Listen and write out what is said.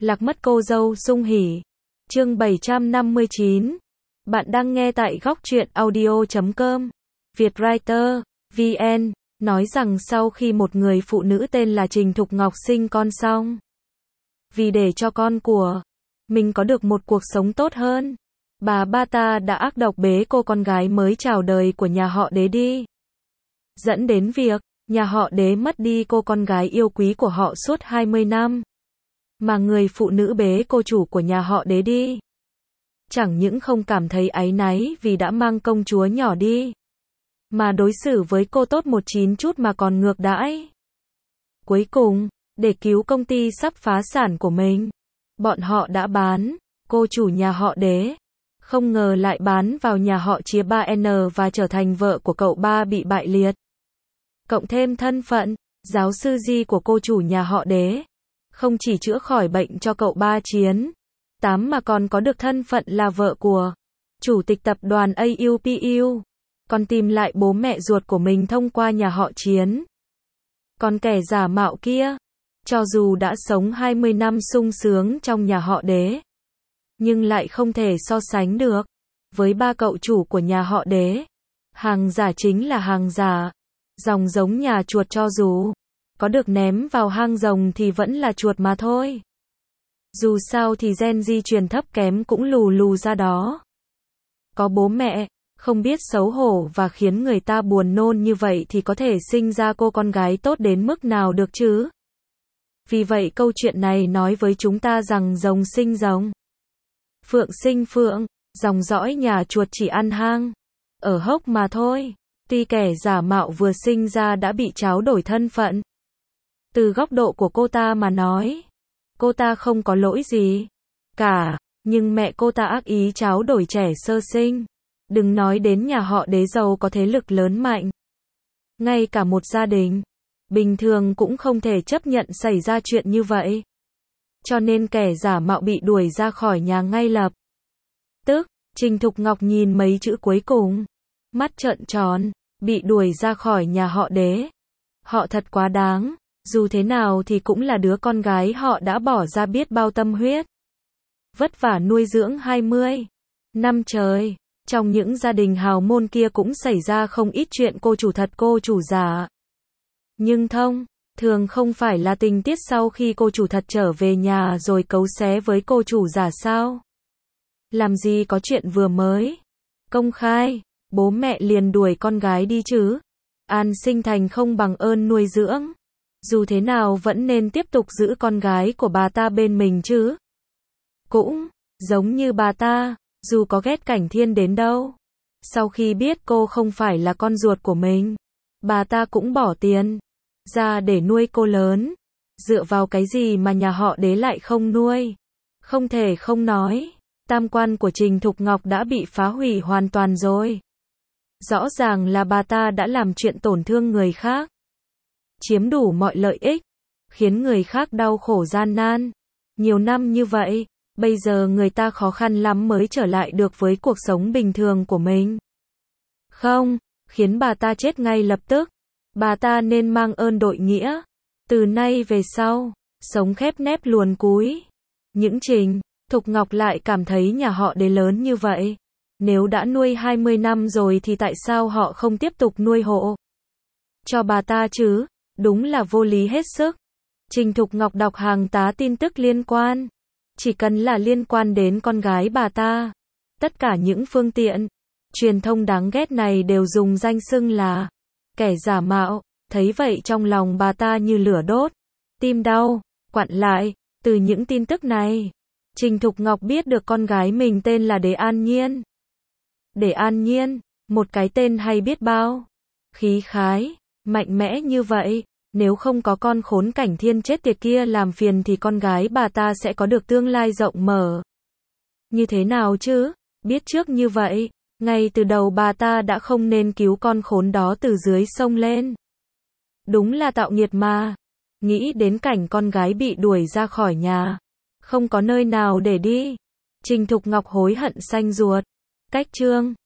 Lạc mất cô dâu sung hỉ. Chương 759. Bạn đang nghe tại góc truyện audio.com. Vietwriter, VN, nói rằng sau khi một người phụ nữ tên là Trình Thục Ngọc sinh con xong, vì để cho con của mình có được một cuộc sống tốt hơn, bà ta đã ác độc bế cô con gái mới chào đời của nhà họ Đế đi. Dẫn đến việc, nhà họ Đế mất đi cô con gái yêu quý của họ suốt 20 năm. Mà người phụ nữ bế cô chủ của nhà họ Đế đi, chẳng những không cảm thấy áy náy vì đã mang công chúa nhỏ đi, mà đối xử với cô tốt một chín chút mà còn ngược đãi. Cuối cùng, để cứu công ty sắp phá sản của mình, bọn họ đã bán cô chủ nhà họ Đế. Không ngờ lại bán vào nhà họ Chia 3N và trở thành vợ của cậu ba bị bại liệt. Cộng thêm thân phận giáo sư Di của cô chủ nhà họ Đế, không chỉ chữa khỏi bệnh cho cậu ba Chiến 8 mà còn có được thân phận là vợ của chủ tịch tập đoàn AUPU, còn tìm lại bố mẹ ruột của mình thông qua nhà họ Chiến. Còn kẻ giả mạo kia, cho dù đã sống 20 năm sung sướng trong nhà họ Đế, nhưng lại không thể so sánh được với ba cậu chủ của nhà họ Đế. Hàng giả chính là hàng giả, rồng giống nhà chuột, cho dù có được ném vào hang rồng thì vẫn là chuột mà thôi. Dù sao thì gen di truyền thấp kém cũng lù lù ra đó. Có bố mẹ không biết xấu hổ và khiến người ta buồn nôn như vậy thì có thể sinh ra cô con gái tốt đến mức nào được chứ? Vì vậy câu chuyện này nói với chúng ta rằng rồng sinh rồng, phượng sinh phượng, dòng dõi nhà chuột chỉ ăn hang ở hốc mà thôi. Tuy kẻ giả mạo vừa sinh ra đã bị tráo đổi thân phận, từ góc độ của cô ta mà nói, cô ta không có lỗi gì cả, nhưng mẹ cô ta ác ý tráo đổi trẻ sơ sinh. Đừng nói đến nhà họ Đế giàu có thế lực lớn mạnh, ngay cả một gia đình bình thường cũng không thể chấp nhận xảy ra chuyện như vậy. Cho nên kẻ giả mạo bị đuổi ra khỏi nhà ngay lập tức. Trình Thục Ngọc nhìn mấy chữ cuối cùng, mắt trợn tròn. Bị đuổi ra khỏi nhà họ Đế, họ thật quá đáng. Dù thế nào thì cũng là đứa con gái họ đã bỏ ra biết bao tâm huyết, vất vả nuôi dưỡng 20 năm trời. Trong những gia đình hào môn kia cũng xảy ra không ít chuyện cô chủ thật cô chủ giả. Nhưng thường không phải là tình tiết sau khi cô chủ thật trở về nhà rồi cấu xé với cô chủ giả sao? Làm gì có chuyện vừa mới công khai, bố mẹ liền đuổi con gái đi chứ? An sinh thành không bằng ơn nuôi dưỡng, dù thế nào vẫn nên tiếp tục giữ con gái của bà ta bên mình chứ. Cũng giống như bà ta, dù có ghét Cảnh Thiên đến đâu, sau khi biết cô không phải là con ruột của mình, bà ta cũng bỏ tiền ra để nuôi cô lớn. Dựa vào cái gì mà nhà họ Đế lại không nuôi? Không thể không nói, tam quan của Trình Thục Ngọc đã bị phá hủy hoàn toàn rồi. Rõ ràng là bà ta đã làm chuyện tổn thương người khác, chiếm đủ mọi lợi ích, khiến người khác đau khổ gian nan nhiều năm như vậy. Bây giờ người ta khó khăn lắm mới trở lại được với cuộc sống bình thường của mình. Không, khiến bà ta chết ngay lập tức. Bà ta nên mang ơn đội nghĩa. Từ nay về sau, sống khép nép luồn cúi. Những Trình Thục Ngọc lại cảm thấy nhà họ Đế lớn như vậy, nếu đã nuôi 20 năm rồi thì tại sao họ không tiếp tục nuôi hộ cho bà ta chứ? Đúng là vô lý hết sức. Trình Thục Ngọc đọc hàng tá tin tức liên quan. Chỉ cần là liên quan đến con gái bà ta, tất cả những phương tiện truyền thông đáng ghét này đều dùng danh xưng là kẻ giả mạo. Thấy vậy trong lòng bà ta như lửa đốt, tim đau quặn lại. Từ những tin tức này, Trình Thục Ngọc biết được con gái mình tên là Đế An Nhiên. Đế An Nhiên, một cái tên hay biết bao, khí khái, mạnh mẽ như vậy. Nếu không có con khốn Cảnh Thiên chết tiệt kia làm phiền thì con gái bà ta sẽ có được tương lai rộng mở như thế nào chứ? Biết trước như vậy, ngay từ đầu bà ta đã không nên cứu con khốn đó từ dưới sông lên. Đúng là tạo nghiệt mà. Nghĩ đến cảnh con gái bị đuổi ra khỏi nhà, không có nơi nào để đi, Trình Thục Ngọc hối hận xanh ruột. Cách chương